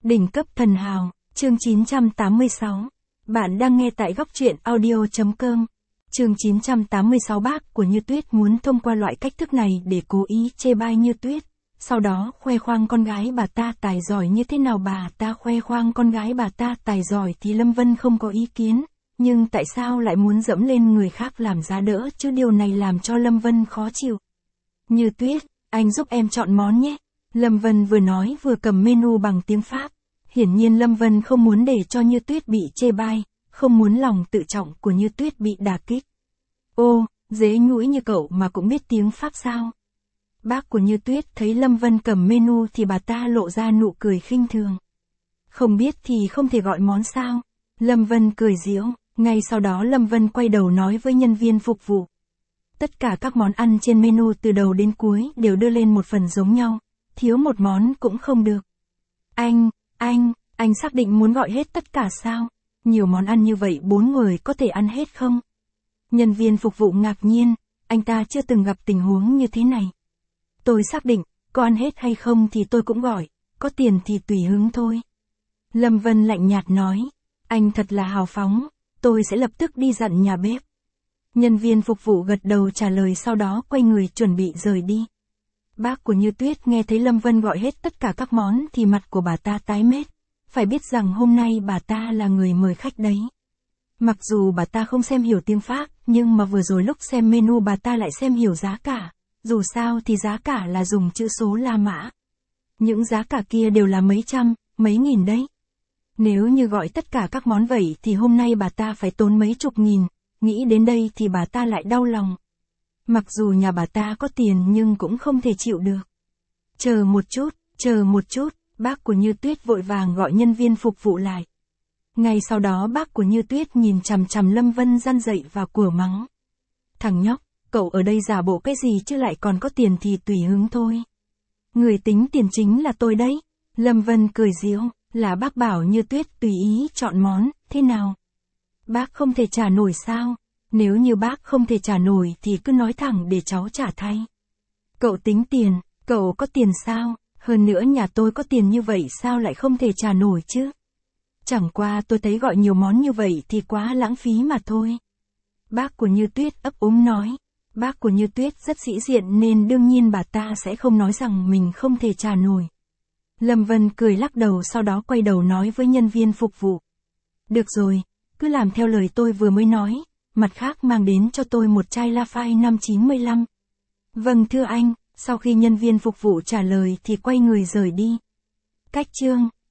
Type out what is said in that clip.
Đỉnh cấp thần hào, chương 986. Bạn đang nghe tại góc truyện audio.com. Chương 986. Bác của Như Tuyết muốn thông qua loại cách thức này để cố ý chê bai Như Tuyết, sau đó khoe khoang con gái bà ta tài giỏi như thế nào. Bà ta khoe khoang con gái bà ta tài giỏi thì Lâm Vân không có ý kiến, nhưng tại sao lại muốn dẫm lên người khác làm giá đỡ chứ? Điều này làm cho Lâm Vân khó chịu. Như Tuyết, anh giúp em chọn món nhé. Lâm Vân vừa nói vừa cầm menu bằng tiếng Pháp. Hiển nhiên Lâm Vân không muốn để cho Như Tuyết bị chê bai, không muốn lòng tự trọng của Như Tuyết bị đả kích. Ô, dế nhũi như cậu mà cũng biết tiếng Pháp sao? Bác của Như Tuyết thấy Lâm Vân cầm menu thì bà ta lộ ra nụ cười khinh thường. Không biết thì không thể gọi món sao? Lâm Vân cười giễu, ngay sau đó Lâm Vân quay đầu nói với nhân viên phục vụ. Tất cả các món ăn trên menu từ đầu đến cuối đều đưa lên một phần giống nhau, thiếu một món cũng không được. Anh xác định muốn gọi hết tất cả sao? Nhiều món ăn như vậy 4 người có thể ăn hết không? Nhân viên phục vụ ngạc nhiên, anh ta chưa từng gặp tình huống như thế này. Tôi xác định, có ăn hết hay không thì tôi cũng gọi, có tiền thì tùy hứng thôi. Lâm Vân lạnh nhạt nói, anh thật là hào phóng, tôi sẽ lập tức đi dặn nhà bếp. Nhân viên phục vụ gật đầu trả lời, sau đó quay người chuẩn bị rời đi. Bác của Như Tuyết nghe thấy Lâm Vân gọi hết tất cả các món thì mặt của bà ta tái mét. Phải biết rằng hôm nay bà ta là người mời khách đấy. Mặc dù bà ta không xem hiểu tiếng Pháp, nhưng mà vừa rồi lúc xem menu bà ta lại xem hiểu giá cả. Dù sao thì giá cả là dùng chữ số La Mã. Những giá cả kia đều là mấy trăm, mấy nghìn đấy. Nếu như gọi tất cả các món vậy thì hôm nay bà ta phải tốn mấy chục nghìn. Nghĩ đến đây thì bà ta lại đau lòng. Mặc dù nhà bà ta có tiền nhưng cũng không thể chịu được. Chờ một chút, bác của Như Tuyết vội vàng gọi nhân viên phục vụ lại. Ngay sau đó bác của Như Tuyết nhìn chằm chằm Lâm Vân răn dậy và của mắng. Thằng nhóc, cậu ở đây giả bộ cái gì chứ, lại còn có tiền thì tùy hứng thôi. Người tính tiền chính là tôi đấy. Lâm Vân cười giễu, là bác bảo Như Tuyết tùy ý chọn món, thế nào? Bác không thể trả nổi sao? Nếu như bác không thể trả nổi thì cứ nói thẳng để cháu trả thay. Cậu tính tiền, cậu có tiền sao? Hơn nữa nhà tôi có tiền như vậy sao lại không thể trả nổi chứ? Chẳng qua tôi thấy gọi nhiều món như vậy thì quá lãng phí mà thôi. Bác của Như Tuyết ấp úng nói. Bác của Như Tuyết rất sĩ diện nên đương nhiên bà ta sẽ không nói rằng mình không thể trả nổi. Lâm Vân cười lắc đầu, sau đó quay đầu nói với nhân viên phục vụ. Được rồi, cứ làm theo lời tôi vừa mới nói. Mặt khác mang đến cho tôi một chai Lafite 595. Vâng thưa anh. Sau khi nhân viên phục vụ trả lời thì quay người rời đi. Cách chương